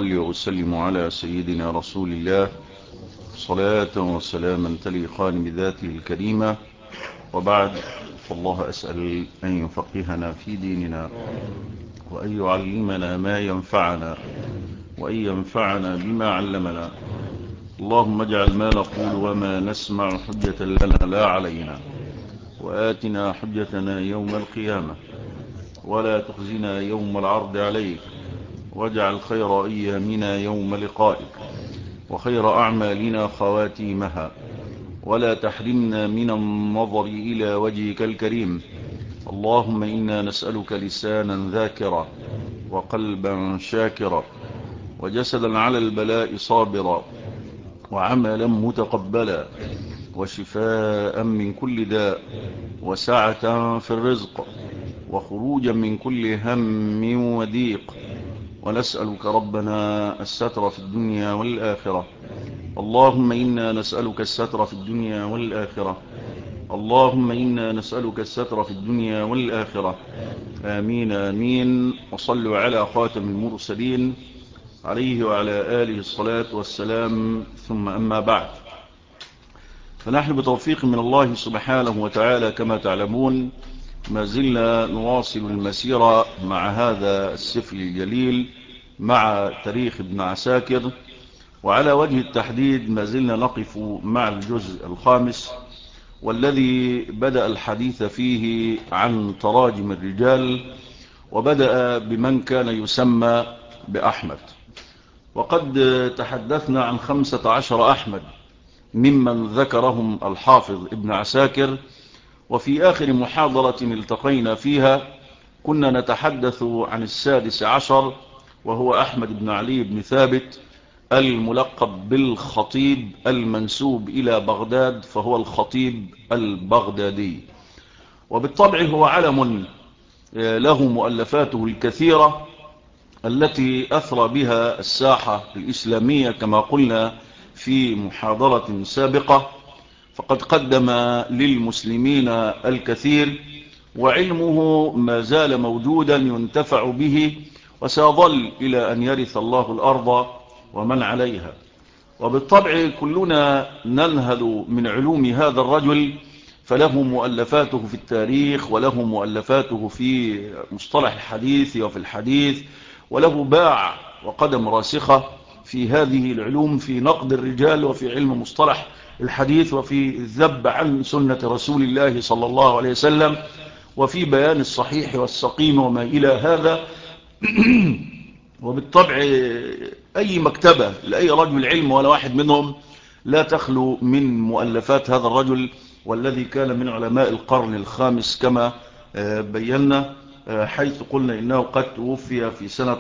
وأصلي وأسلم على سيدنا رسول الله صلاة وسلاما تليقان بذاته الكريمة، وبعد، فالله أسأل أن يفقهنا في ديننا وأن يعلمنا ما ينفعنا وأن ينفعنا بما علمنا. اللهم اجعل ما نقول وما نسمع حجة لنا لا علينا، وآتنا حجتنا يوم القيامة ولا تخزنا يوم العرض عليك، واجعل خير أيامنا يوم لقائك وخير أعمالنا خواتيمها، ولا تحرمنا من النظر إلى وجهك الكريم. اللهم إنا نسألك لسانا ذاكرا وقلبا شاكرا وجسدا على البلاء صابرا وعملا متقبلا وشفاء من كل داء وسعة في الرزق وخروجا من كل هم وضيق، ونسألك ربنا الستر في الدنيا والآخرة. اللهم إنا نسألك الستر في الدنيا والآخرة. اللهم إنا نسألك الستر في الدنيا والآخرة. آمين آمين. وصلوا على خاتم المرسلين عليه وعلى آله الصلاة والسلام، ثم أما بعد، فنحن بتوفيق من الله سبحانه وتعالى كما تعلمون ما زلنا نواصل المسيرة مع هذا السفر الجليل، مع تاريخ ابن عساكر، وعلى وجه التحديد ما زلنا نقف مع الجزء الخامس، والذي بدأ الحديث فيه عن تراجم الرجال، وبدأ بمن كان يسمى بأحمد. وقد تحدثنا عن 15 أحمد ممن ذكرهم الحافظ ابن عساكر، وفي آخر محاضرة التقينا فيها كنا نتحدث عن 16، وهو أحمد بن علي بن ثابت الملقب بالخطيب المنسوب إلى بغداد، فهو الخطيب البغدادي، وبالطبع هو علم له مؤلفاته الكثيرة التي أثرى بها الساحة الإسلامية كما قلنا في محاضرة سابقة. فقد قدم للمسلمين الكثير، وعلمه ما زال موجودا ينتفع به، وسيظل إلى أن يرث الله الأرض ومن عليها. وبالطبع كلنا ننهل من علوم هذا الرجل، فله مؤلفاته في التاريخ، وله مؤلفاته في مصطلح الحديث وفي الحديث، وله باع وقدم راسخة في هذه العلوم، في نقد الرجال وفي علم مصطلح الحديث وفي الذب عن سنة رسول الله صلى الله عليه وسلم وفي بيان الصحيح والسقيم وما إلى هذا. وبالطبع أي مكتبة لأي رجل علم ولا واحد منهم لا تخلو من مؤلفات هذا الرجل، والذي كان من علماء القرن الخامس كما بينا، حيث قلنا إنه قد توفي في سنة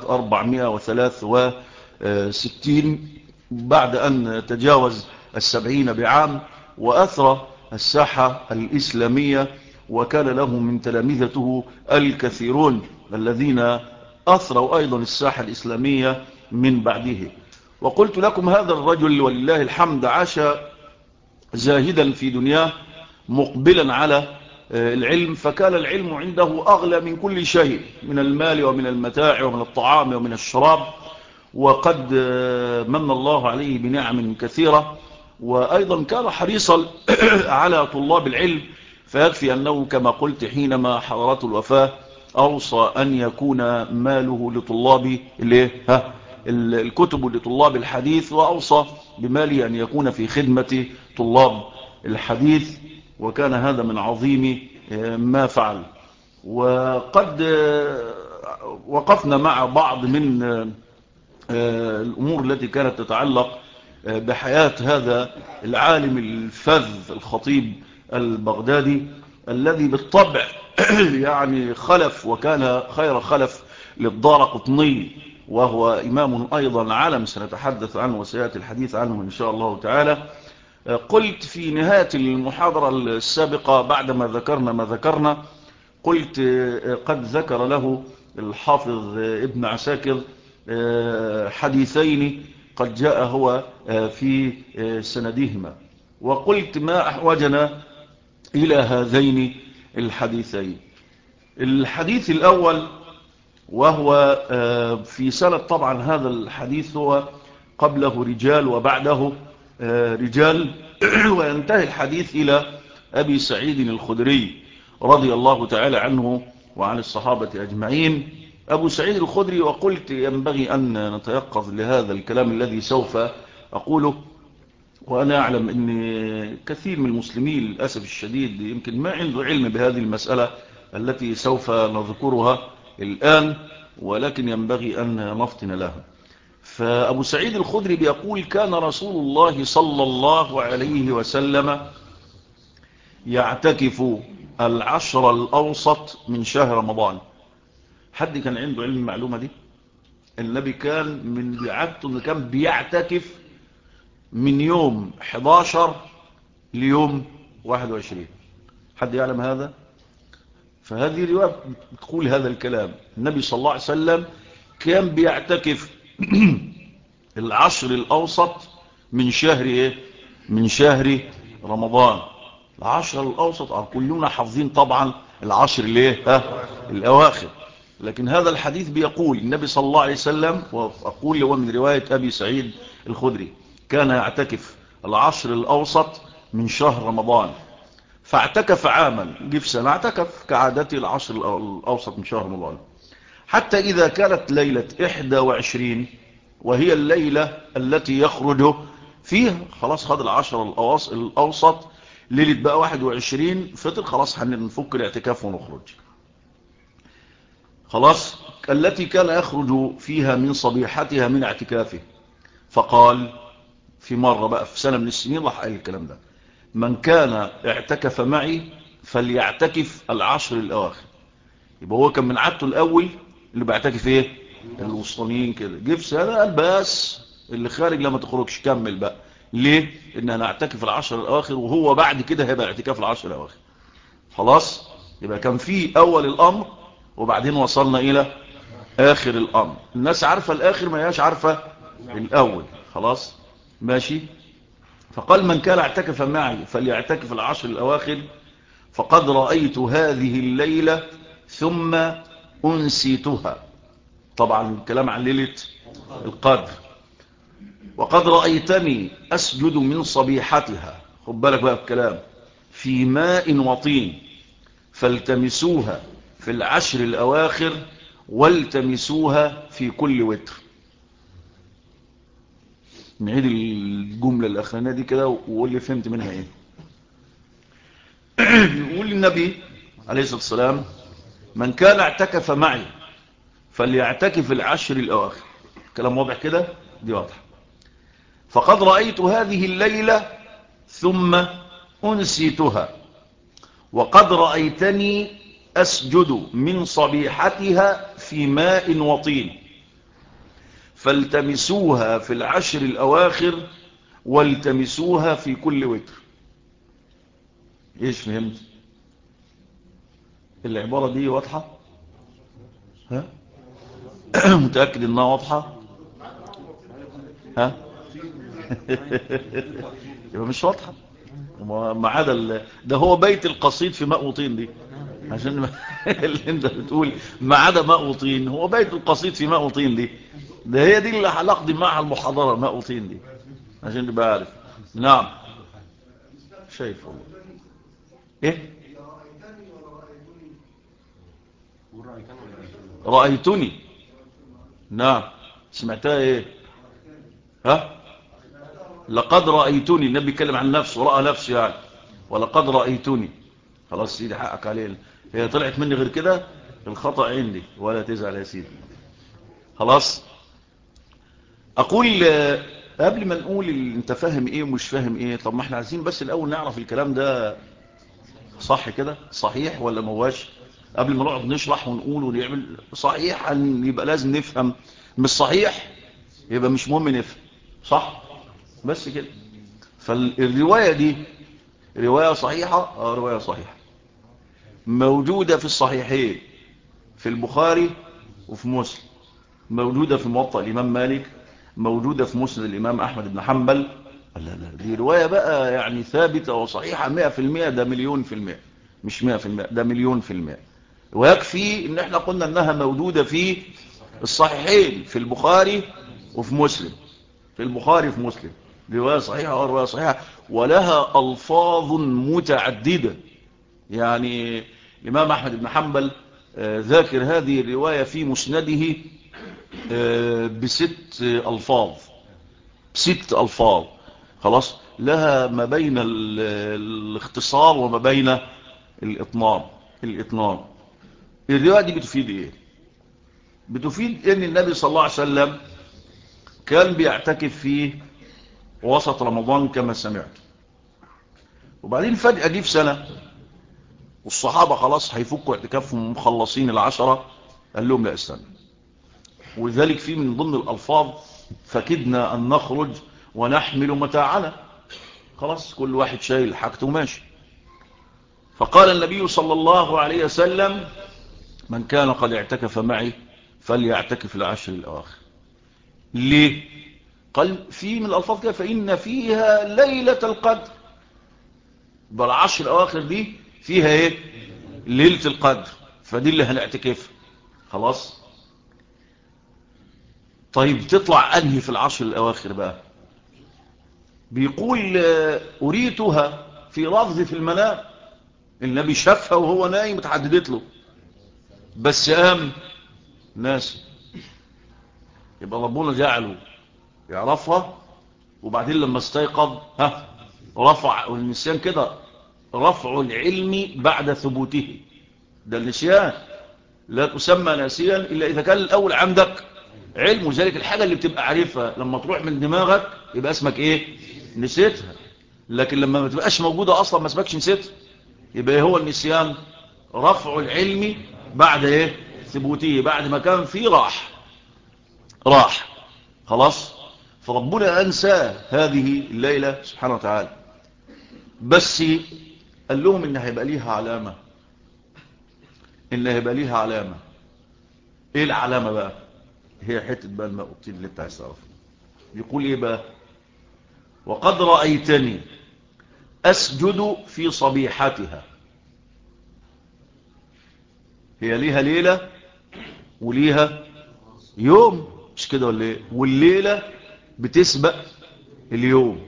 463 بعد أن تجاوز 70 بعام، وأثرى الساحة الإسلامية، وكان له من تلامذته الكثيرون الذين أثروا أيضا الساحة الإسلامية من بعده. وقلت لكم هذا الرجل ولله الحمد عاش زاهدا في دنياه مقبلا على العلم، فكان العلم عنده أغلى من كل شيء، من المال ومن المتاع ومن الطعام ومن الشراب، وقد من الله عليه بنعم كثيرة. وأيضا كان حريصا على طلاب العلم، فيكفي أنه كما قلت حينما حضرته الوفاة أوصى أن يكون ماله لطلاب الكتب لطلاب الحديث، وأوصى بماله أن يكون في خدمة طلاب الحديث، وكان هذا من عظيم ما فعل. وقد وقفنا مع بعض من الأمور التي كانت تتعلق بحياة هذا العالم الفذ الخطيب البغدادي، الذي بالطبع يعني خلف وكان خير خلف للدارقطني، وهو إمام أيضا علم سنتحدث عنه وسيأتي الحديث عنه إن شاء الله تعالى. قلت في نهاية المحاضرة السابقة بعدما ذكرنا ما ذكرنا، قلت قد ذكر له الحافظ ابن عساكر حديثين قد جاء هو في سندهما، وقلت ما أحوجنا إلى هذين الحديثين. الحديث الأول وهو في سنة طبعا هذا الحديث هو قبله رجال وبعده رجال وينتهي الحديث إلى أبي سعيد الخدري رضي الله تعالى عنه وعن الصحابة أجمعين. أبو سعيد الخدري، وقلت ينبغي أن نتيقظ لهذا الكلام الذي سوف أقوله، وأنا أعلم أن كثير من المسلمين للأسف الشديد يمكن ما عنده علم بهذه المسألة التي سوف نذكرها الآن، ولكن ينبغي أن نفطن لها. فأبو سعيد الخدري بيقول: كان رسول الله صلى الله عليه وسلم يعتكف العشر الأوسط من شهر رمضان. حد كان عنده علم المعلومة دي؟ النبي كان من عادته انه كان بيعتكف من يوم 11 ليوم 21. حد يعلم هذا؟ فهذه رواية بتقول هذا الكلام. النبي صلى الله عليه وسلم كان بيعتكف العشر الأوسط من شهر ايه؟ من شهر رمضان. العشر الأوسط كلنا حافظين طبعا العشر الايه؟ الأواخر. لكن هذا الحديث بيقول النبي صلى الله عليه وسلم، وأقول هو من رواية أبي سعيد الخدري، كان يعتكف العشر الأوسط من شهر رمضان. فاعتكف عاما، جه في سنة اعتكف كعادته العشر الأوسط من شهر رمضان، حتى إذا كانت ليلة 21 وهي الليلة التي يخرج فيها، خلاص خد العشر الأوسط، ليلة بقى 21 فطر، خلاص هنفك الاعتكاف ونخرج. خلاص التي كان يخرج فيها من صبيحتها من اعتكافه. فقال في مرة بقى في سنة من السنين راح قال الكلام ده: من كان اعتكف معي فليعتكف العشر الأواخر. يبقى هو كان من عادته الأول اللي بيعتكف ايه؟ الوسطانيين كده. جه في سنة قال بس اللي خارج لما تخرجش كمل بقى. ليه؟ ان انا اعتكف العشر الأواخر، وهو بعد كده هيبقى اعتكاف العشر الأواخر. خلاص يبقى كان في أول الأمر وبعدين وصلنا إلى آخر الأمر. الناس عارفة الآخر، ما هياش عارفة الأول. خلاص ماشي. فقال: من كان اعتكف معي فليعتكف العشر الأواخر، فقد رأيت هذه الليلة ثم أنسيتها. طبعا الكلام عن ليلة القدر. وقد رأيتني أسجد من صبيحتها، خد بالك بقى الكلام، في ماء وطين، فالتمسوها في العشر الأواخر والتمسوها في كل وتر. نعيد الجملة الأخرانية دي كده وقول لي فهمت منها ايه. بيقول النبي عليه الصلاة والسلام: من كان اعتكف معي فليعتكف العشر الأواخر. كلام واضح كده؟ دي واضح. فقد رأيت هذه الليلة ثم أنسيتها، وقد رأيتني أسجد من صبيحتها في ماء وطين، فالتمسوها في العشر الأواخر والتمسوها في كل وتر. ايش فهمت؟ العبارة دي واضحة؟ ها؟ متأكد انها واضحة؟ ها؟ يبقى مش واضحة. ما عدا ده هو بيت القصيد في ماء وطين دي، عشان اللي انت بتقول ما عدا ماء وطين، هو بيت القصيد في ماء وطين دي، ده هي دي اللي هنقضي معها المحاضرة، ماء وطين دي، عشان تبقى عارف. نعم شايف والله. ايه رأيتني؟ نعم سمعتها ايه؟ ها؟ لقد رأيتني. النبي بيتكلم عن نفسه ورأى نفسه يعني. ولقد رأيتني. خلاص سيدي حقك عليه، هي طلعت مني غير كده الخطأ عندي، ولا تزعل يا سيدي. خلاص اقول قبل ما نقول انت فاهم ايه ومش فاهم ايه، طب ما احنا عايزين بس الاول نعرف الكلام ده صح كده، صحيح ولا مواش، قبل ما نقعد نشرح ونقول ونعمل. صحيح يبقى لازم نفهم، مش صحيح يبقى مش مهم نفهم، صح؟ بس كده. فالرواية دي رواية صحيحة، رواية صحيحة موجودة في الصحيحين، في البخاري وفي مسلم، موجودة في موطأ الإمام مالك، موجودة في مسند الإمام أحمد بن حنبل. لا دي رواية بقى يعني ثابتة وصحيحة 100%، ده 1,000,000%، مش 100%، ده 1,000,000%. ويكفي ان احنا قلنا انها موجودة في الصحيحين، في البخاري وفي مسلم، في البخاري وفي مسلم، رواية صحيحة ورواية صحيحة، ولها ألفاظ متعددة. يعني الإمام أحمد بن حنبل ذاكر هذه الرواية في مسنده بست ألفاظ، ست ألفاظ. خلاص، لها ما بين الاختصار وما بين الإطناب. الرواية دي بتفيد إيه؟ بتفيد إن النبي صلى الله عليه وسلم كان بيعتكف في وسط رمضان كما سمعت، وبعدين فجأة جه في سنة والصحابة خلاص هيفكوا اعتكافهم مخلصين العشرة، قال لهم لا استنى. ولذلك في من ضمن الألفاظ فكدنا أن نخرج ونحمل متاعنا، خلاص كل واحد شايل حاجته وماشي. فقال النبي صلى الله عليه وسلم من كان قد اعتكف معي فليعتكف العشر الأواخر. ليه؟ قال في من الألفاظ كده فإن فيها ليلة القدر، بالعشر الأواخر دي فيها ايه؟ ليلة القدر، فدي اللي هنعتكفها. خلاص. طيب تطلع أنهي في العشر الأواخر بقى؟ بيقول أريتها في لفظ في المنام، النبي شافها وهو نايم اتحددت له بس قام ناس، يبقى ربنا جعله يعرفها وبعدين لما استيقظ رفع. والنسيان كده رفع العلم بعد ثبوته، ده النسيان لا تسمى ناسيا إلا إذا كان الأول عندك علم. وذلك الحاجة اللي بتبقى عارفها لما تروح من دماغك يبقى اسمك إيه؟ نسيتها. لكن لما ما تبقاش موجودة أصلا ما اسمكش نسيتها، يبقى هو النسيان رفع العلم بعد إيه؟ ثبوته، بعد ما كان فيه راح. خلاص. فربنا أنسى هذه الليلة سبحانه وتعالى، بس قال لهم إن هيبقى ليها علامة، إن هيبقى ليها علامة. إيه العلامة بقى؟ هي حتة بقى الماء والطين اللي انت عايز تعرفها. يقول إيه بقى؟ وقد رأيتني أسجد في صبيحتها. هي ليها ليلة وليها يوم، مش كده ولا ايه؟ والليلة بتسبق اليوم.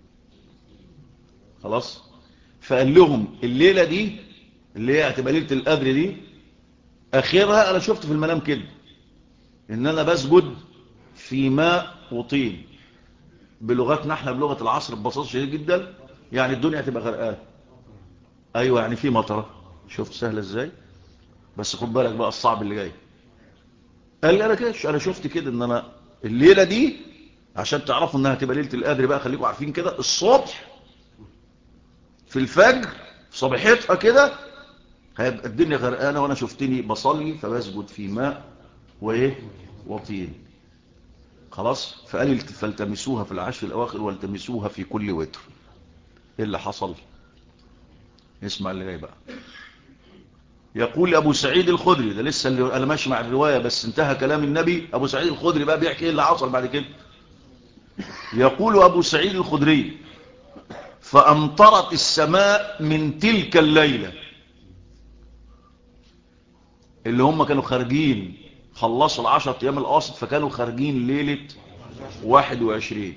خلاص. فقال لهم الليلة دي اللي هي هتبقى ليلة القدر دي اخرها انا شفت في المنام كده ان انا بسجد في ماء وطين. بلغتنا احنا بلغة العصر ببساطة شديد جدا، يعني الدنيا هتبقى غرقان. ايوه يعني في مطره. شفت سهله ازاي؟ بس خد بالك بقى الصعب اللي جاي. قال لي انا كده انا شفت كده ان انا الليله دي عشان تعرفوا انها هتبقى ليله القدر بقى، خليكم عارفين كده الصبح في الفجر صباحتها كده هيبقى الدنيا غرقانه، وانا شفتني بصلي فبسجد في ماء وايه وطين. خلاص. فقال فالتمسوها في العشر الاواخر والتمسوها في كل وتر. ايه اللي حصل؟ اسمع اللي جاي بقى. يقول أبو سعيد الخدري، ده لسه اللي أنا ماشي مع الرواية بس انتهى كلام النبي. أبو سعيد الخدري بقى بيحكي إيه اللي حصل بعد كده. يقول أبو سعيد الخدري فأمطرت السماء من تلك الليلة، اللي هم كانوا خارجين خلصوا 10 أيام القاصد فكانوا خارجين ليلة 21.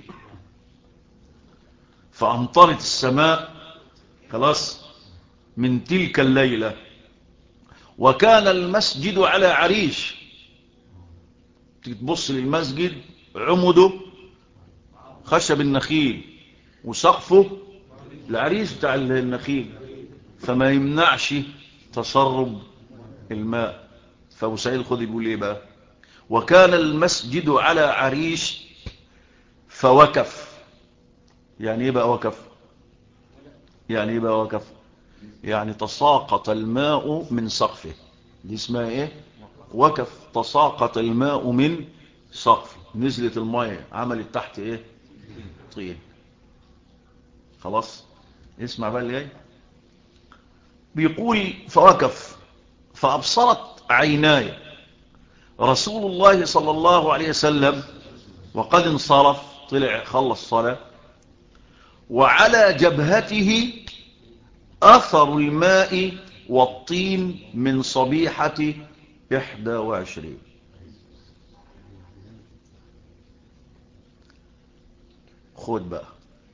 فأمطرت السماء خلاص من تلك الليلة، وكان المسجد على عريش. تبص للمسجد عمده خشب النخيل وسقفه العريش بتاع النخيل، فما يمنعش تسرب الماء. فابو سعيد الخدري بيقول ايه بقى؟ وكان المسجد على عريش فوكف. يعني ايه بقى وكف؟ يعني ايه بقى وكف؟ يعني تساقط الماء من سقفه. دي اسمها ايه؟ وكف. تساقط الماء من سقفه، نزلت الماء عملت تحت ايه؟ طين. خلاص. اسمع بقى اللي جاي. بيقول فوكف فأبصرت عيناي رسول الله صلى الله عليه وسلم وقد انصرف، طلع خلص صلاة، وعلى جبهته أثر الماء والطين من صبيحة 21. خد بقى،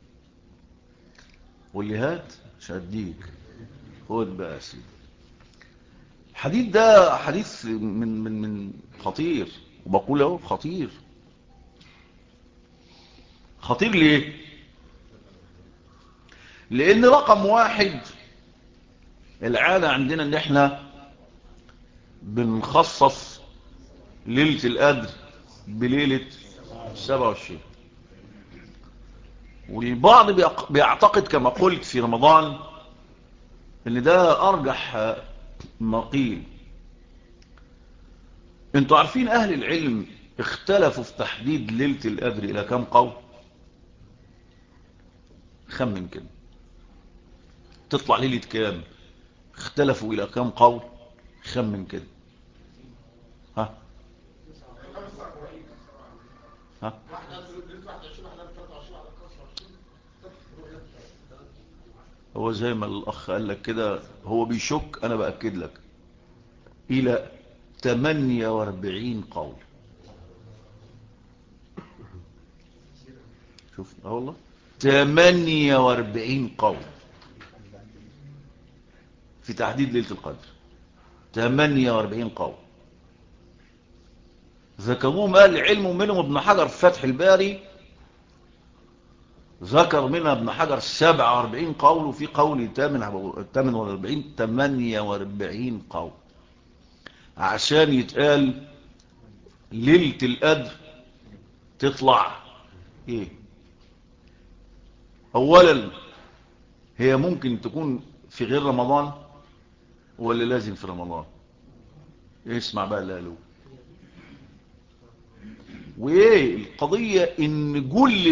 واللي هات شديك. خد بقى يا سيدي، الحديث ده حديث من خطير، وبقول اهو خطير. خطير ليه؟ لان رقم واحد، العادة عندنا ان احنا بنخصص ليلة القدر بليلة 27، والبعض بيعتقد كما قلت في رمضان ان ده ارجح ما قيل. انتوا عارفين اهل العلم اختلفوا في تحديد ليلة القدر الى كم قول؟ خمن كده، تطلع ليلة كام؟ اختلفوا الى كم قول؟ خمن كده. ها ها هو زي ما الاخ قال لك كده، هو بيشك، انا باكد لك الى 48 قول. شوف والله 48 قول في تحديد ليلة القدر. 48 قول ذكروهم اهل العلم، ومنهم ابن حجر في فتح الباري ذكر منها ابن حجر 47 قول، وفي قول 48 قول، عشان يتقال ليلة القدر تطلع ايه. اولا هي ممكن تكون في غير رمضان ولا لازم في رمضان؟ اسمع بقى اللي قالوه. وايه القضية؟ ان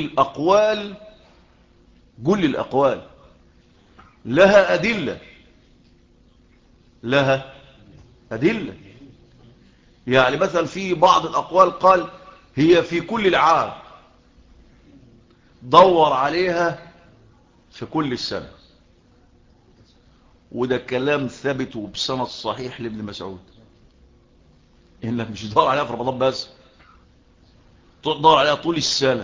كل الاقوال لها ادلة، لها ادلة. يعني مثلا في بعض الاقوال قال هي في كل العام، دور عليها في كل السنة، وده كلام ثابت وبسند صحيح لابن مسعود، انك مش تدور عليها في رمضان بس، تدور عليها طول السنة.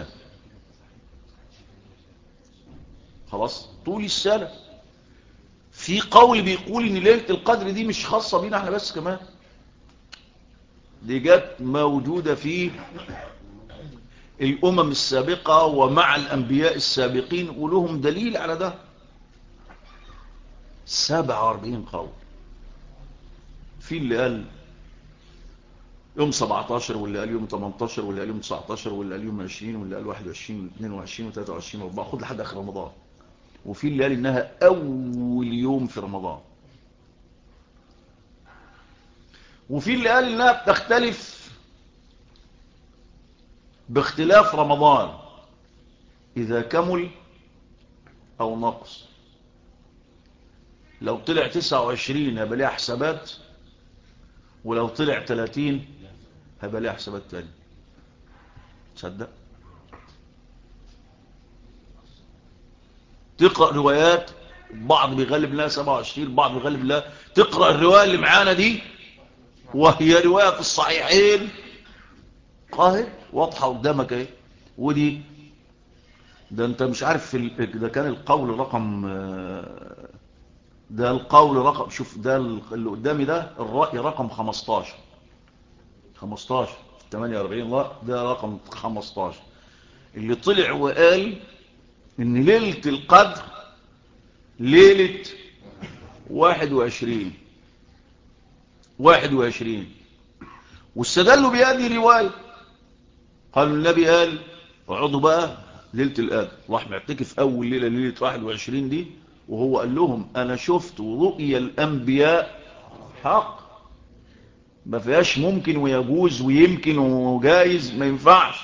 خلاص طول السنة. في قول بيقول ان ليلة القدر دي مش خاصة بينا احنا بس، كمان دي جت موجودة في الامم السابقة ومع الانبياء السابقين، ولهم دليل على ده. 47 قول. في اللي قال يوم 17، واللي قال يوم 18، واللي قال يوم 19، واللي قال يوم 20، واللي قال 21 و22 و23 و24، خد لحد اخر رمضان. وفي اللي قال انها اول يوم في رمضان. وفي اللي قال انها بتختلف باختلاف رمضان، اذا كمل او نقص. لو طلع 29 هيبقى ليها حسابات، ولو طلع 30 هيبقى ليها حسابات تانية. تصدق؟ تقرأ روايات، بعض بيغلب لها 27، بعض بيغلب لها. تقرأ الرواية اللي معانا دي وهي رواية في الصحيحين قاهر واضحة قدامك اهي. ودي ده انت مش عارف ده كان القول رقم، ده القول رقم، شوف ده اللي قدامي ده الرأي رقم 15 48. لا ده رقم 15 اللي طلع وقال ان ليلة القدر ليلة 21. واستدلوا بهذه الرواية، قالوا النبي قال اقعدوا بقى ليلة القدر، راح معتكف اول ليلة ليلة 21 دي، وهو قال لهم انا شفت رؤيا الانبياء حق، ما فيهاش ممكن ويجوز ويمكن وجايز، ما ينفعش.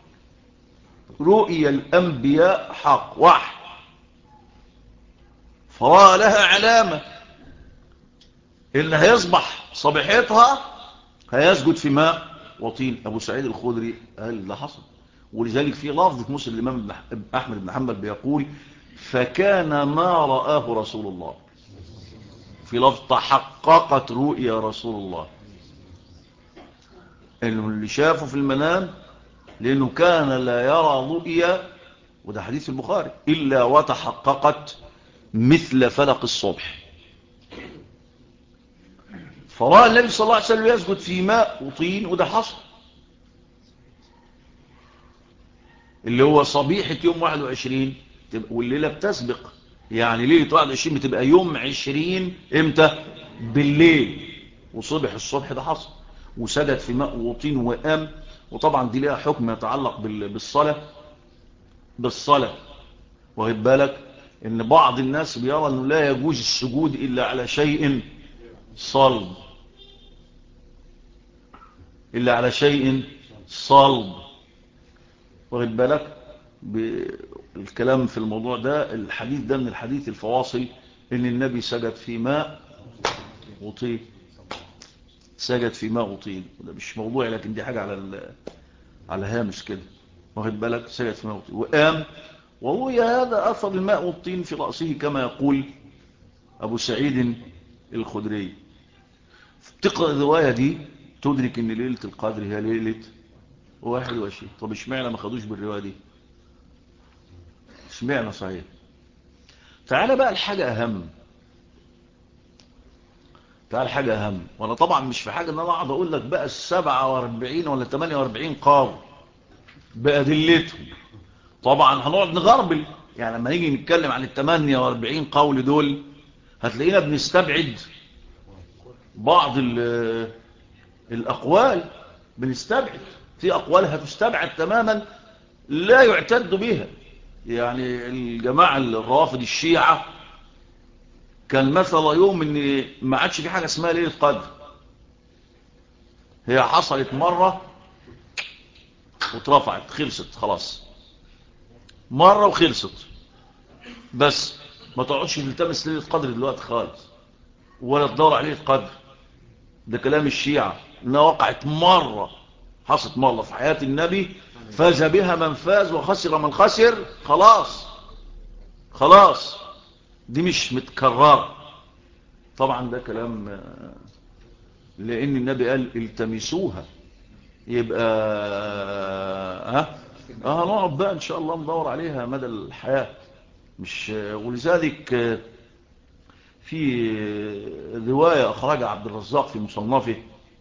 رؤيا الانبياء حق وحي، فرأى لها علامة اللي هيصبح صبيحتها هيسجد في ماء وطين. ابو سعيد الخدري قال ده حصل، ولذلك في لفظ في مسلم الامام احمد بن حنبل بيقول فكان ما رآه رسول الله. في لفظ تحققت رؤيا رسول الله، انه اللي شافه في المنام، لانه كان لا يرى رؤيا، وده حديث البخاري، الا وتحققت مثل فلق الصبح. فرأى النبي صلى الله عليه وسلم يسجد في ماء وطين، وده حصل، اللي هو صبيحة يوم 21، والليلة بتسبق، يعني ليلة 21 بتبقى يوم 20 امتى؟ بالليل، وصبح الصبح، ده حصل. وسجد في ماء وطين وقام. وطبعا دي لها حكم يتعلق بالصلاة. واخد بالك ان بعض الناس بيرى انه لا يجوز السجود الا على شيء صلب، الا على شيء صلب. واخد بالك بالكلام في الموضوع ده، الحديث ده من الحديث الفواصل، ان النبي سجد في ماء وطين، سجد في ماء وطين. ده مش موضوع، لكن دي حاجة على هامش كده. واخد بالك سجد في ماء وطين وقام. وروي هذا اثر الماء والطين في رأسه، كما يقول ابو سعيد الخدري. تقرأ الرواية دي تدرك ان ليلة القدر هي ليلة 21. طب اشمعنى ما خدوش بالرواية دي؟ اشمعنى؟ صحيح. تعال بقى الحاجة اهم، وانا طبعا مش في حاجة ان انا اقعد اقول لك بقى 47 ولا 48 قاضي بأدلتهم. طبعا هنقعد نغربل، يعني لما نيجي نتكلم عن ال 48 قول دول، هتلاقينا بنستبعد بعض الأقوال. بنستبعد في أقوال هتستبعد تماما، لا يعتد بها. يعني الجماعة الروافض الشيعة كان مثل يوم ان ما عادش في حاجة اسمها ليلة قدر، هي حصلت مرة واترفعت، خلصت خلاص، مرة وخلصت، بس ما تقعدش تلتمس ليلة قدر دلوقتي خالص، ولا تدور على ليلة قدر. ده كلام الشيعة، انها وقعت مرة، حصلت مرة في حياة النبي، فاز بها من فاز وخسر من خسر، خلاص دي مش متكررة. طبعا ده كلام، لان النبي قال التمسوها. يبقى هنقعد بقى ان شاء الله ندور عليها مدى الحياة. مش ولذلك في رواية اخرجها عبد الرزاق في مصنفه،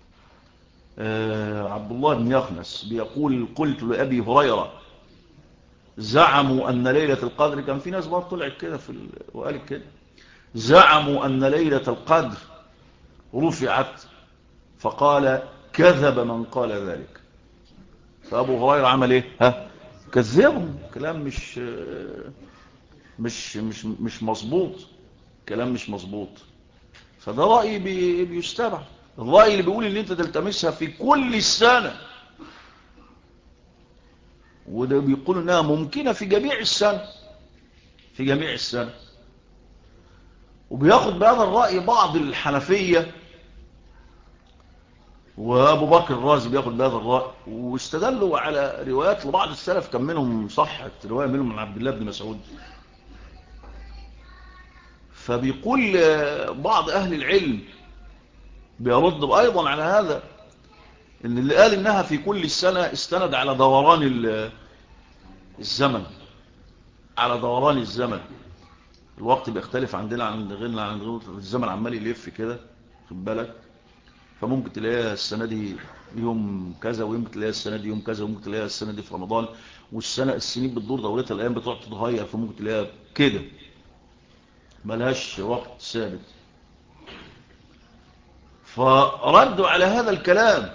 عبد الله بن يخنس بيقول قلت لأبي هريرة زعموا أن ليلة القدر، كان في ناس برضه طلعت كده وقالت كده، زعموا أن ليلة القدر رفعت، فقال كذب من قال ذلك. فأبو هريرة عمل ايه؟ كذبهم. كلام مش مظبوط، كلام مش مظبوط. فده رأي بيستبع. الرأي اللي بيقول ان انت تلتمسها في كل السنة، وده بيقول انها ممكنة في جميع السنة، في جميع السنة. وبياخد بهذا الرأي بعض الحنفية، وابو بكر الرازي بياخد بهذا الرأي، واستدلوا على روايات لبعض السلف، كان منهم صحت رواية منهم من عبد الله بن مسعود. فبيقول بعض اهل العلم بيرد ايضا على هذا، ان اللي قال انها في كل السنة استند على دوران الزمن، على دوران الزمن. الوقت بيختلف عندنا عن غيرنا، عن غيرنا الزمن عمال يلف كده، خد بالك. فممكن تلاقيها السنة دي يوم كذا، ويمكن تلاقيها السنة دي يوم كذا، وممكن تلاقيها السنة دي في رمضان. السنين بتدور دورتها، الأيام بتقعد تتغير، فممكن تلاقيها كده ملهاش وقت ثابت. فردوا على هذا الكلام،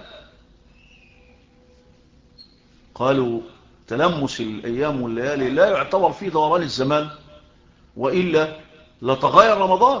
قالوا تلمس الأيام والليالي لا يعتبر فيه دوران الزمان، وإلا لتغير رمضان.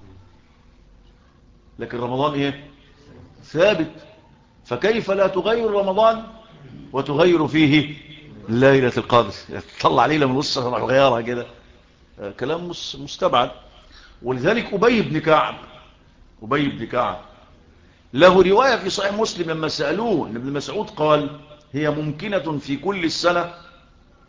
لكن رمضان ايه؟ ثابت. فكيف لا تغير رمضان وتغير فيه ليلة القدر؟ تطلع ليلة من وسط غيارها كده، كلام مستبعد. ولذلك أبي بن كعب له رواية في صحيح مسلم لما سألوه ان ابن مسعود قال هي ممكنة في كل السنة،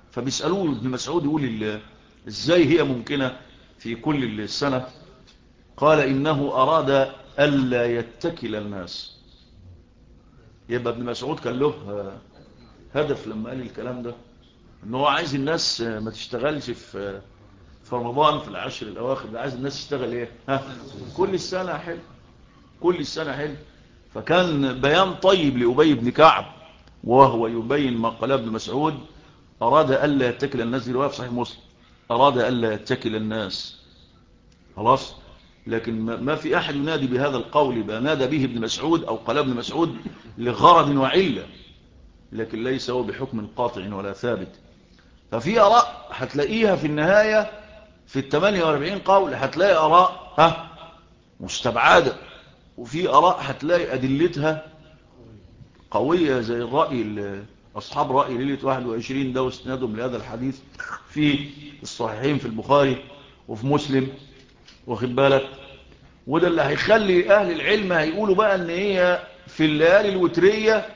فبيسألوه ابن مسعود يقول ازاي هي ممكنة في كل السنة؟ قال إنه أراد ألا يتكل الناس. يبقى ابن مسعود كان له هدف لما قال الكلام ده، إنه هو عايز الناس ما تشتغلش في رمضان في العشر الأواخر، ده عايز الناس تشتغل إيه؟ كل السنة حلو، كل السنة حلو. فكان بيان طيب لأبي بن كعب وهو يبين ما قال ابن مسعود: أراد ألا يتكل الناس. دي رواية في صحيح مسلم، أراد ألا يتكل الناس. خلاص. لكن ما في أحد ينادي بهذا القول يبقى نادى به ابن مسعود أو قال ابن مسعود لغرض وعلة، لكن ليس هو بحكم قاطع ولا ثابت. ففي آراء هتلاقيها في النهاية في 48 قول، هتلاقي آراء مستبعدة، وفي آراء هتلاقي أدلتها قوية، زي الرأي أصحاب رأي ليلة 21 ده واستنادهم لهذا الحديث في الصحيحين في البخاري وفي مسلم، واخد بالك. وده اللي هيخلي أهل العلم هيقولوا بقى ان هي في الليالي الوترية،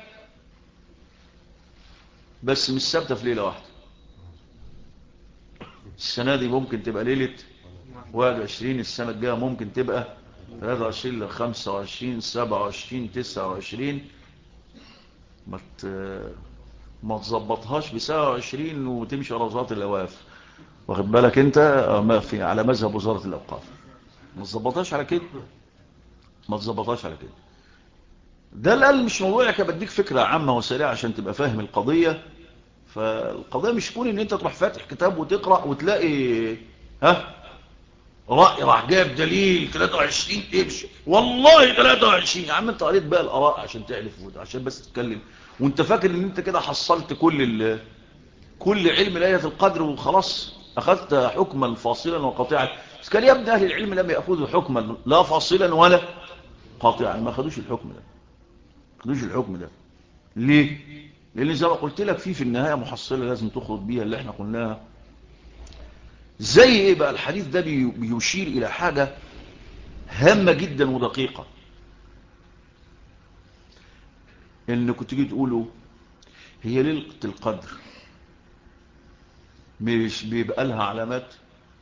بس مش ثابته في ليلة واحدة. السنة دي ممكن تبقى ليلة 21، السنة الجاية ممكن تبقى 23 ل 25 27 29. ما تظبطهاش ب 27 وتمشي ورا وزارة الأوقاف، واخد بالك انت، ما في على مذهب وزارة الأوقاف. ما تظبطهاش على كده، ما تظبطهاش على كده. ده الآن مش موضوع لك، بديك فكرة عامة وسريعة عشان تبقى فاهم القضية. فالقضية مش كون ان انت تروح فاتح كتاب وتقرأ وتلاقي رأي راح جايب دليل 23 امشي والله 23. يا عم انت قريت بقى الآراء عشان تعرف، عشان بس تتكلم وانت فاكر ان انت كده حصلت كل علم ليلة القدر وخلاص اخذت حكما فاصلا وقاطعا. بس كان يا ابن اهل العلم لم يأخذوا حكما لا فاصلا ولا قاطعا، ما خدوش الحكم ده، ما خدوش الحكم ده. ليه؟ لان زي ما قلت لك في النهاية محصلة لازم تخرج بيها اللي احنا قلناها. زي ايه بقى؟ الحديث ده بيشير الى حاجة هامة جدا ودقيقة. انكم تيجي تقولوا هي ليلة القدر مش بيبقى لها علامات؟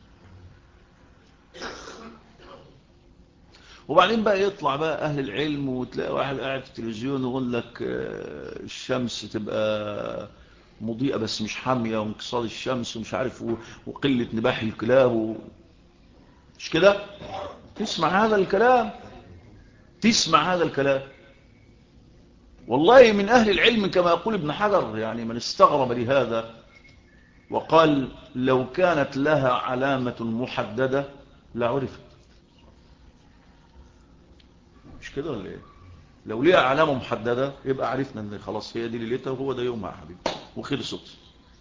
وبعدين بقى يطلع بقى اهل العلم وتلاقي واحد قاعد في التلفزيون ويقول لك الشمس تبقى مضيئة بس مش حامية، وانكسار الشمس ومش عارف وقلة نباح الكلاب مش كده؟ تسمع هذا الكلام، تسمع هذا الكلام. والله من أهل العلم كما يقول ابن حجر، يعني من استغرب لهذا وقال لو كانت لها علامة محددة لعرفت. مش كده ولا ايه؟ لو ليها علامة محددة يبقى عرفنا ان خلاص هي دي ليلتها وهو ده يومها يا حبيبي وخلصت.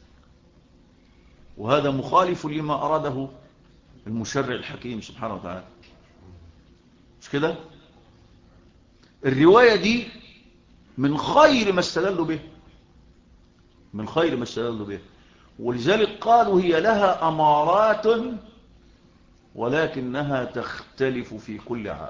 وهذا مخالف لما أراده المشرع الحكيم سبحانه وتعالى. مش كده؟ الرواية دي من خير ما استدلوا به، من خير ما استدلوا به. ولذلك قالوا هي لها أمارات ولكنها تختلف في كل عام.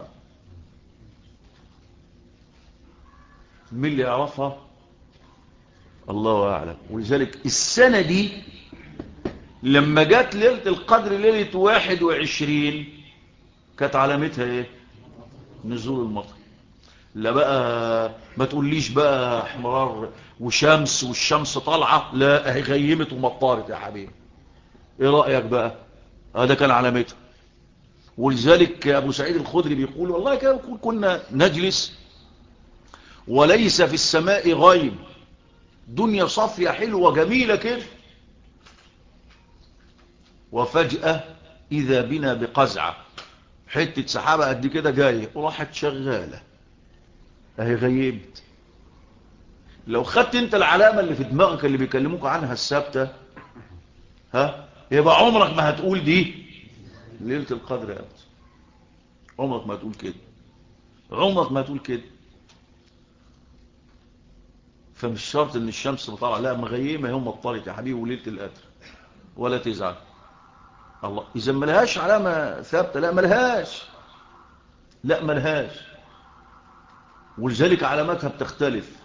مين اللي يعرفها؟ الله أعلم. ولذلك السنة دي لما جات ليلة القدر ليلة 21 كانت علامتها ايه؟ نزول المطر. لا بقى ما تقوليش بقى احمرار وشمس والشمس طالعة، لا هي غيمت ومطارت يا حبيبي. ايه رأيك بقى؟ هذا كان علامتها. ولذلك ابو سعيد الخدري بيقول والله كنا نجلس وليس في السماء غيم، دنيا صافية حلوة جميلة كده، وفجأة إذا بنا بقزعة، حتة سحابة قد كده جاية وراحت شغالة اهي غيبت. لو خدت انت العلامة اللي في دماغك اللي بيكلموك عنها الثابتة يبقى عمرك ما هتقول دي ليلة القدر يا أبت. عمرك ما هتقول كده، عمرك ما هتقول كده. فمش شرط ان الشمس بطلع، لا مغيمة يوم مطلت يا حبيبي وليلة القدر ولا تزعل. الله إذا ملهاش علامة ثابتة، لا ملهاش، لا ملهاش. ولذلك علاماتها بتختلف.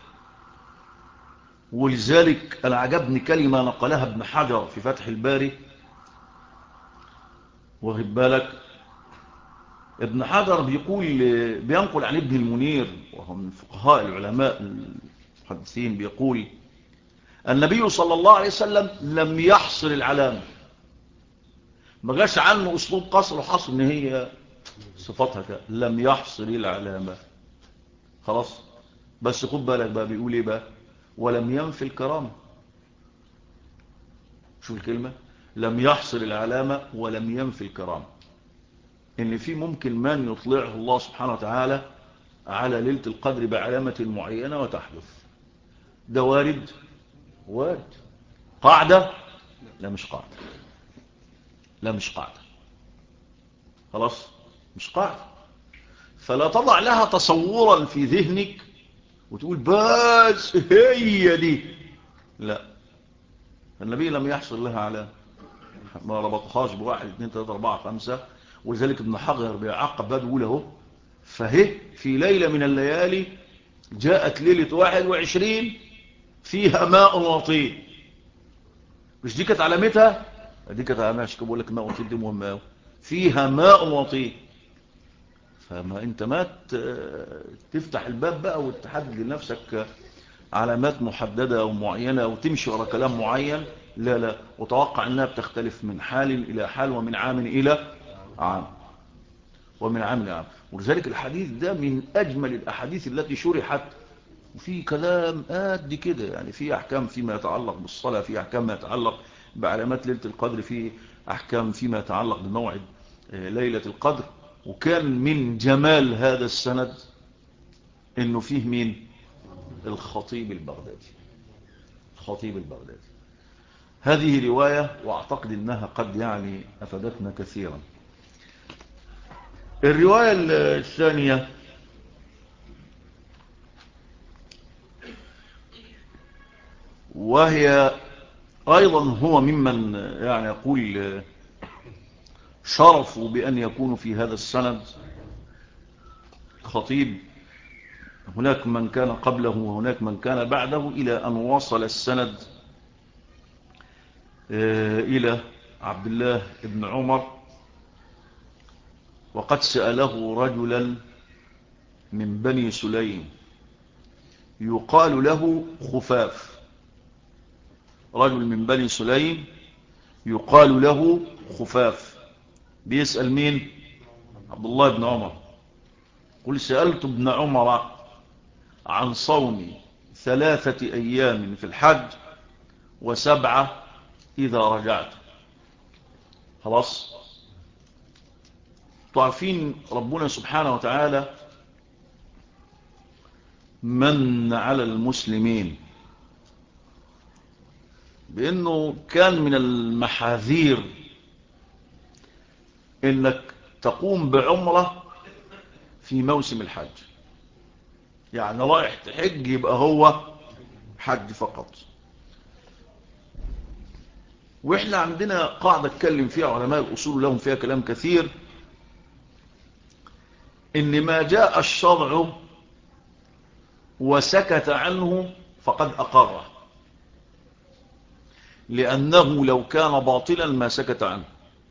ولذلك أنا عجبني كلمة نقلها ابن حجر في فتح الباري، واخد بالك، ابن حجر بينقل عن ابن المنير وهو من فقهاء العلماء المحدثين، بيقول النبي صلى الله عليه وسلم لم يحصر العلامة، ما جاش عنه أسلوب قصر وحصر إن هي صفتها كده، لم يحصر العلامة. خلاص، بس خد بالك بقى بيقول إيه بقى، ولم ينفي الكرامة. شو الكلمة؟ لم يحصر العلامة ولم ينفي الكرامة، إن في ممكن من يطلعه الله سبحانه وتعالى على ليلة القدر بعلامة معينة وتحدث. ده وارد، وارد. قاعدة؟ لا مش قاعدة، لا مش قاعدة. خلاص، مش قاعدة. فلا تضع لها تصورا في ذهنك وتقول بس هي دي، لا. النبي لم يحصل لها علامة، ما ربطهاش بواحد اثنين ثلاثة أربعة خمسة. ولذلك ابن حجر بيعقب بقى بيقول اهو، فهي في ليلة من الليالي جاءت ليلة 21 فيها ماء وطين. مش دي كانت علامتها؟ دي كانت علامتها. مش بقول لك ماء وطين دي مهمة أوي. فيها ماء وطين. فما انت ما تفتح الباب بقى وتحدد لنفسك علامات محددة أو معينة أو تمشي ورا كلام معين. لا لا، وتوقع أنها بتختلف من حال إلى حال ومن عام إلى عام ومن عام إلى عام. ولذلك الحديث ده من أجمل الأحاديث التي شرحت، وفي كلام قد كده يعني، في أحكام فيما يتعلق بالصلاة، في أحكام ما يتعلق بعلامات ليلة القدر، في أحكام فيما يتعلق بموعد ليلة القدر. وكان من جمال هذا السند إنه فيه مين؟ الخطيب البغدادي. الخطيب البغدادي. هذه رواية وأعتقد أنها قد يعني أفادتنا كثيرا. الرواية الثانية وهي أيضا هو ممن يعني يقول شرفوا بأن يكونوا في هذا السند خطيب. هناك من كان قبله وهناك من كان بعده، إلى أن وصل السند إلى عبد الله بن عمر، وقد سأله رجلا من بني سليم يقال له خفاف. رجل من بني سليم يقال له خفاف بيسأل مين؟ عبد الله بن عمر. قل سألت ابن عمر عن صوم 3 أيام في الحج و7 إذا رجعت. خلاص، تعرفين ربنا سبحانه وتعالى من على المسلمين بأنه كان من المحاذير إنك تقوم بعمرة في موسم الحج. يعني رايح تحج يبقى هو حج فقط. وإحنا عندنا قاعدة اتكلم فيها علماء الأصول لهم فيها كلام كثير، إن ما جاء الشرع وسكت عنه فقد أقره، لأنه لو كان باطلا ما سكت عنه.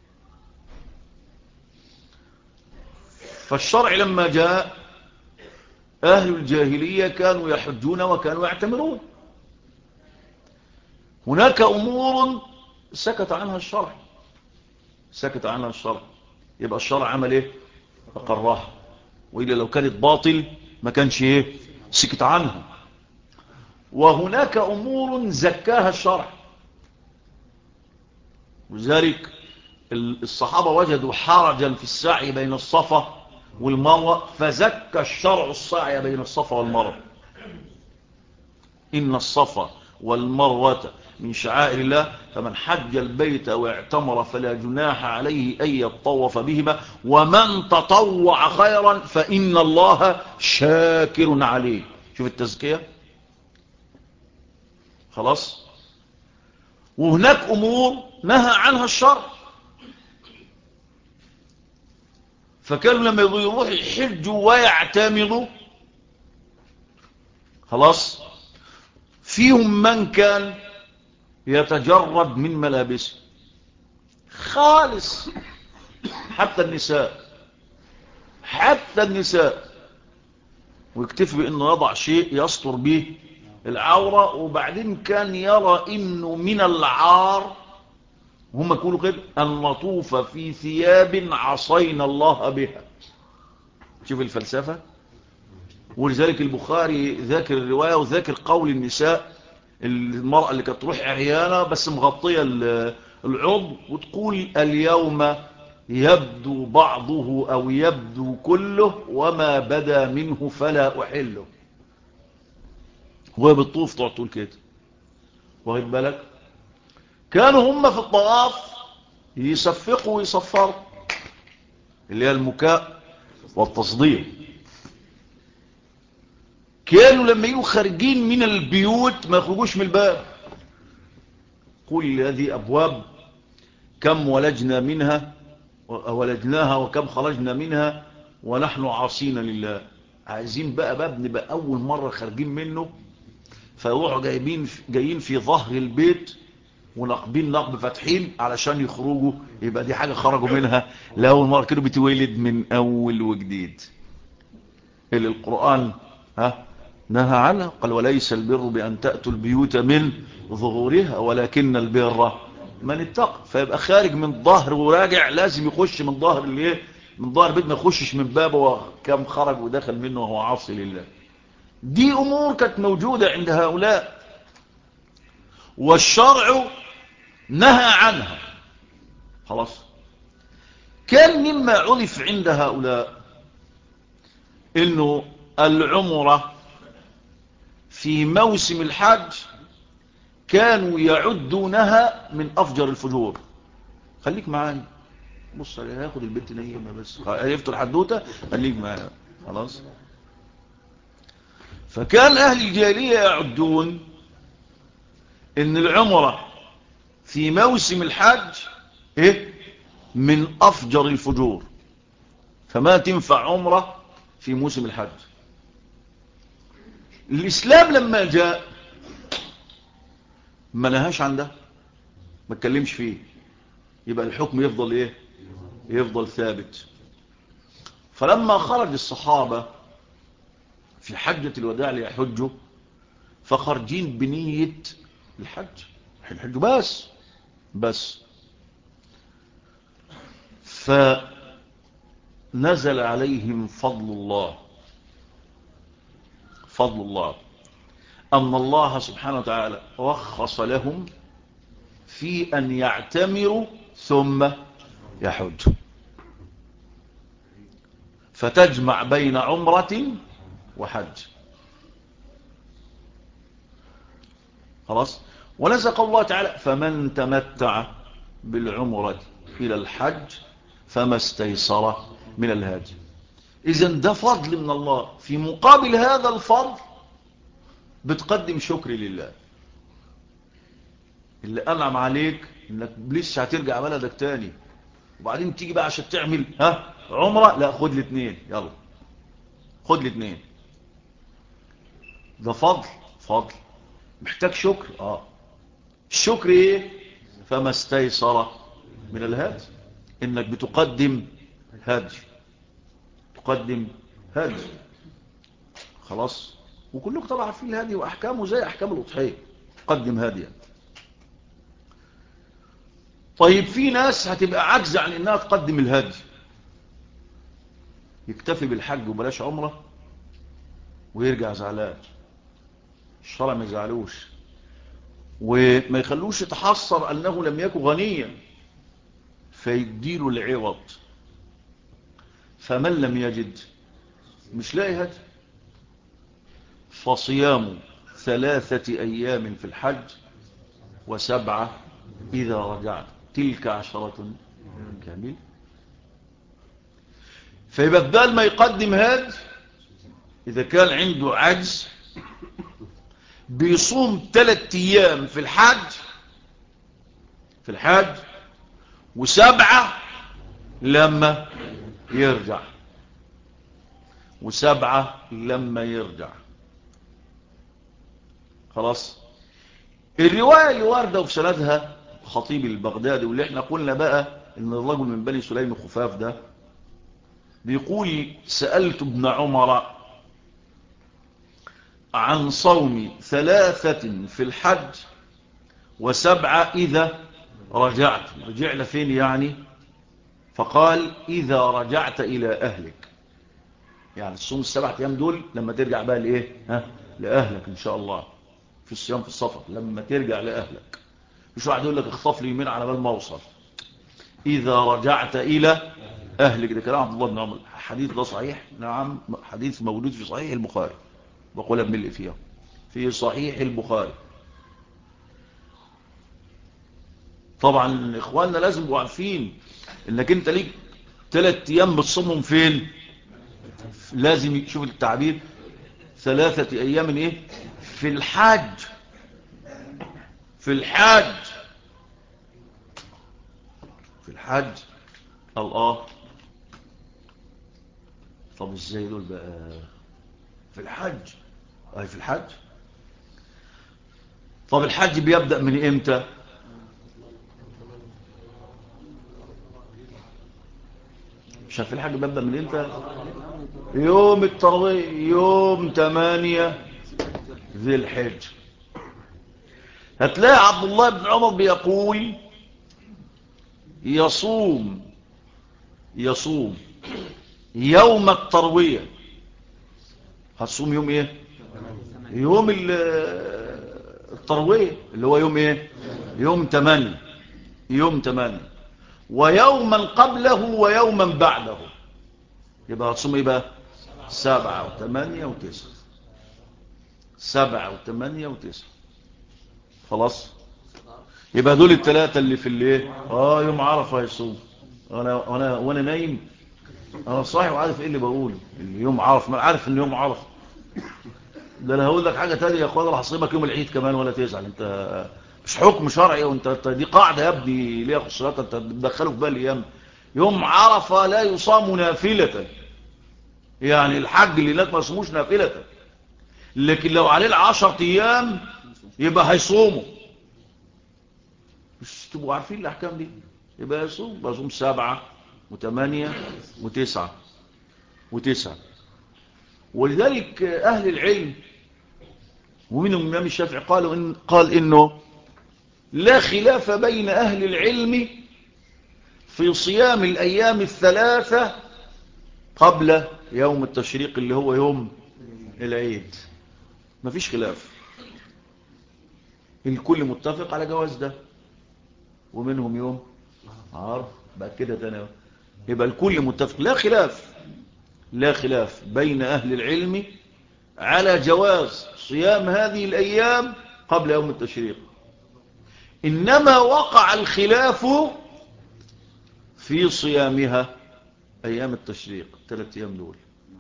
فالشرع لما جاء أهل الجاهلية كانوا يحجون وكانوا يعتمرون. هناك أمور سكت عنها الشرع، سكت عنها الشرع، يبقى الشرع عمل إيه؟ أقرها. وإلا لو كانت باطل ما كانش إيه؟ سكت عنها. وهناك أمور زكاها الشرع، وذلك الصحابة وجدوا حرجا في السعي بين الصفا والمروة فزكى الشرع السعي بين الصفا والمروة. إن الصفا والمروة من شعائر الله فمن حج البيت واعتمر فلا جناح عليه أن يطوف بهما ومن تطوع خيرا فإن الله شاكر عليه. شوف التزكية. خلاص. وهناك أمور نهى عنها الشرع، فكانوا لما يروح يحجوا ويعتمروا خلاص فيهم من كان يتجرد من ملابسه خالص، حتى النساء حتى النساء، ويكتفي بأنه يضع شيء يستر به العورة. وبعدين كان يرى إنه من العار، هم يقولوا كده، أن نطوف في ثياب عصينا الله بها. شوف الفلسفة. ولذلك البخاري ذاكر الرواية وذاكر قول النساء، المرأة اللي كانت تروح عريانة بس مغطية العضو، وتقول اليوم يبدو بعضه أو يبدو كله وما بدا منه فلا أحله. وهي بالطوف تقعد تقول كده. واخد بالك؟ كانوا هم في الطواف يصفقوا ويصفروا، اللي هي المكاء والتصديق. كانوا لما يجوا خارجين من البيوت ما يخرجوش من الباب. قل هذه أبواب كم ولجناها وكم خرجنا منها ونحن عاصين لله. عايزين بقى باب نبقى أول مرة خارجين منه، فيروحوا جايين في ظهر البيت ونقبين نقب فاتحين علشان يخرجوا، يبقى دي حاجة خرجوا منها لأول مرة. كانوا بتولد من أول وجديد. اللي القرآن نهى عنها، قال وليس البر بأن تأتوا البيوت من ظهورها ولكن البر من اتقى. فيبقى خارج من ظهر وراجع لازم يخش من ظهر من ظهر البيت، ما يخشش من بابه وكم خرج ودخل منه وهو عاصي لله. دي أمور كانت موجودة عند هؤلاء والشرع نهى عنها. خلاص. كان مما عرف عند هؤلاء انه العمرة في موسم الحج كانوا يعدونها من افجر الفجور. خليك معايا، بص هياخد البنت نيمة بس هيفتح الحدوتة، خليك معايا. خلاص. فكان اهل الجاهلية يعدون ان العمرة في موسم الحج من افجر الفجور، فما تنفع عمرة في موسم الحج. الاسلام لما جاء ما نهاش عن ده، ما اتكلمش فيه، يبقى الحكم يفضل يفضل ثابت. فلما خرج الصحابة في حجة الوداع ليحجوا، فخرجين بنية الحج بس فنزل عليهم فضل الله أن الله سبحانه وتعالى رخص لهم في أن يعتمروا ثم يحج، فتجمع بين عمرة وحج. خلاص. ونزل قول الله تعالى فمن تمتع بالعمرة إلى الحج فما استيسر من الهدي. إذن ده فضل من الله. في مقابل هذا الفضل بتقدم شكر لله اللي أنعم عليك إنك لسه هترجع بلدك تاني، وبعدين تيجي بقى عشان تعمل عمرة، لا خد الاثنين، يلا خد الاثنين. ده فضل محتاج شكر. الشكر فما استيسر من الهدي، انك بتقدم هدي، خلاص. وكلكم طبعا عارفين الهدي واحكامه زي احكام الاضحيه، تقدم هديا. طيب في ناس هتبقى عاجزه عن انها تقدم الهدي، يكتفي بالحج وبلاش عمره ويرجع زعلان. الشرع ما يزعلوش وما يخلوش يتحسر انه لم يكن غنيا، فيديله العوض. فمن لم يجد مش لاقي هدي، فصيام 3 أيام في الحج و7 إذا رجعت تلك 10 كامل. فيبقى بدل ما يقدم هدي إذا كان عنده عجز بيصوم 3 أيام في الحج و7 لما يرجع. خلاص. الرواية اللي واردة وفي سندها خطيب البغدادي، واللي احنا قلنا بقى ان الرجل من بني سليم خفاف ده بيقول سألت ابن عمر عن صوم 3 في الحج و7 إذا رجعت. رجعنا فين يعني؟ فقال إذا رجعت إلى أهلك، يعني الصوم 7 أيام دول لما ترجع بقى لإيه؟ لأهلك إن شاء الله. في الصيام في السفر لما ترجع لأهلك، مش واحد يقول لك اخطف لي يمين على بال ما اوصل. إذا رجعت إلى أهلك، ده كلام عبد الله بن عمر. الحديث ده صحيح، نعم، حديث موجود في صحيح البخاري، بقول ابن فيها في صحيح البخاري. طبعا إخواننا لازم يبقوا عارفين إنك أنت ليك 3 أيام بتصومهم فين. لازم يشوف التعبير 3 أيام إيه؟ في الحج. في الحج، في الحج. الله، طب ازاي دول بقى في الحج؟ اي في الحج. طب الحج بيبدأ من امتى؟ مش عارف الحج بيبدأ من امتى؟ يوم التروية، يوم 8 ذي الحج. هتلاقي عبد الله بن عمر بيقول يصوم يوم التروية. هتصوم يوم ايه؟ يوم التروية اللي هو يوم ايه؟ يوم 8. يوم 8 ويوما قبله ويوما بعده. يبقى هتصوم ايه بقى؟ 7 و8 و9. 7 و8 و9. خلاص. يبقى دول ال3 اللي في الايه. يوم عرفه هيصوم. وانا نايم، انا صاحي وعارف ايه اللي بقوله. اليوم عرفه، ما عارف ان يوم عرفه. ده انا هقول لك حاجه تانية يا اخوان، راح اصيبك يوم العيد كمان ولا تزعل انت. مش حكم شرعي، وانت دي قاعده يا ابني ليها خصوصيات انت بتدخله في بالي. يوم عرفه لا يصام نافله، يعني الحج اللي هناك ما يصوموش نافله، لكن لو عليه 10 ايام يبقى هيصوموا. مش تبقوا عارفين الاحكام دي؟ يبقى يصوم 7 و8 و9 و9. ولذلك اهل العلم ومنهم الامام الشافعي قال انه لا خلاف بين اهل العلم في صيام الايام ال3 قبل يوم التشريق اللي هو يوم العيد. مفيش خلاف، الكل متفق على جواز ده. ومنهم يوم عارف بقى كده تاني، يبقى الكل متفق، لا خلاف بين أهل العلم على جواز صيام هذه الأيام قبل يوم التشريق. إنما وقع الخلاف في صيامها أيام التشريق 3 أيام دول.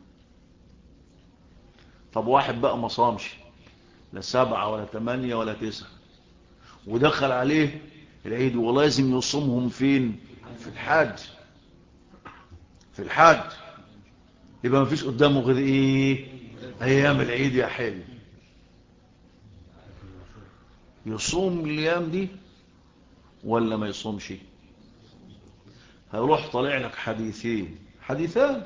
طب واحد بقى ما صامش لا 7 ولا 8 ولا 9 ودخل عليه العيد ولازم يصومهم فين؟ في الحج. في الحج يبقى ما فيش قدامه غير ايه؟ ايام العيد يا حلو. يصوم الايام دي ولا ما يصومش؟ هيروح طالع لك حديثان.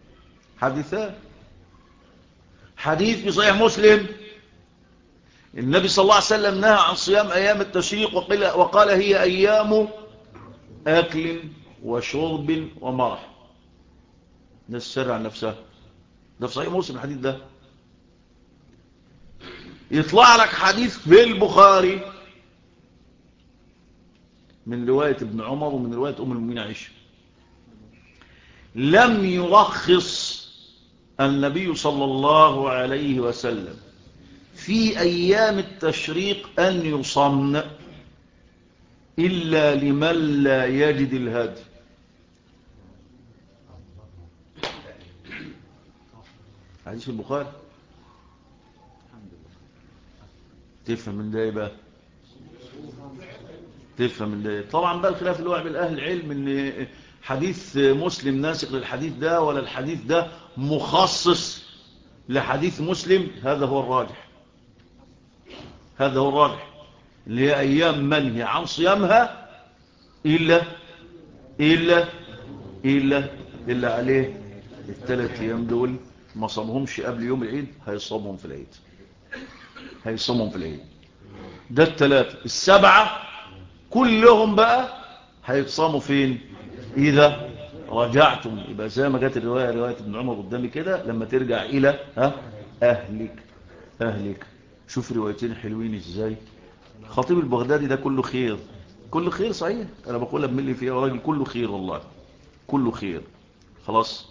حديث في صحيح مسلم، النبي صلى الله عليه وسلم نهى عن صيام ايام التشريق وقال هي ايام اكل وشرب ومرح. ده السر عن نفسها، ده في صحيح مسلم الحديث ده. يطلع لك حديث في البخاري من رواية ابن عمر ومن رواية أم المؤمنين عائشة، لم يرخص النبي صلى الله عليه وسلم في أيام التشريق أن يصمن إلا لمن لا يجد الهدي. حديث البخاري. تفهم من ده بقى؟ تفهم من ده طبعا بقى الخلاف اللي هو بين اهل العلم ان حديث مسلم ناسخ للحديث ده ولا الحديث ده مخصص لحديث مسلم. هذا هو الراجح، هذا هو الراجح، اللي هي ايام منهي عن صيامها الا الا الا الا عليه ال3 أيام دول ما صامهمش قبل يوم العيد هيصومهم في العيد، هيصومهم في العيد. ده ال3. ال7 كلهم بقى هيتصاموا فين؟ إذا رجعتم. يبقى زي ما جت الرواية، رواية ابن عمر قدامي كده، لما ترجع إلى أهلك. شوف روايتين حلوين إزاي. خطيب البغدادي ده كله خير، كله خير صحيح، أنا بقولها بملي فيها راجل كله خير والله، كله خير. خلاص.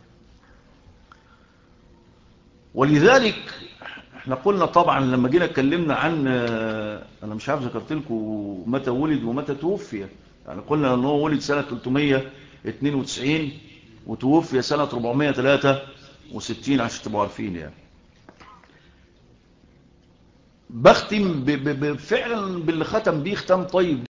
ولذلك احنا قلنا طبعا لما جينا اتكلمنا عن، انا مش عارف ذكرت لكم متى ولد ومتى توفي. يعني قلنا ان هو ولد سنة 392 وتوفي سنة 463 عشان تبقوا عارفين. يعني بختم فعلا باللي ختم بيه ختام طيب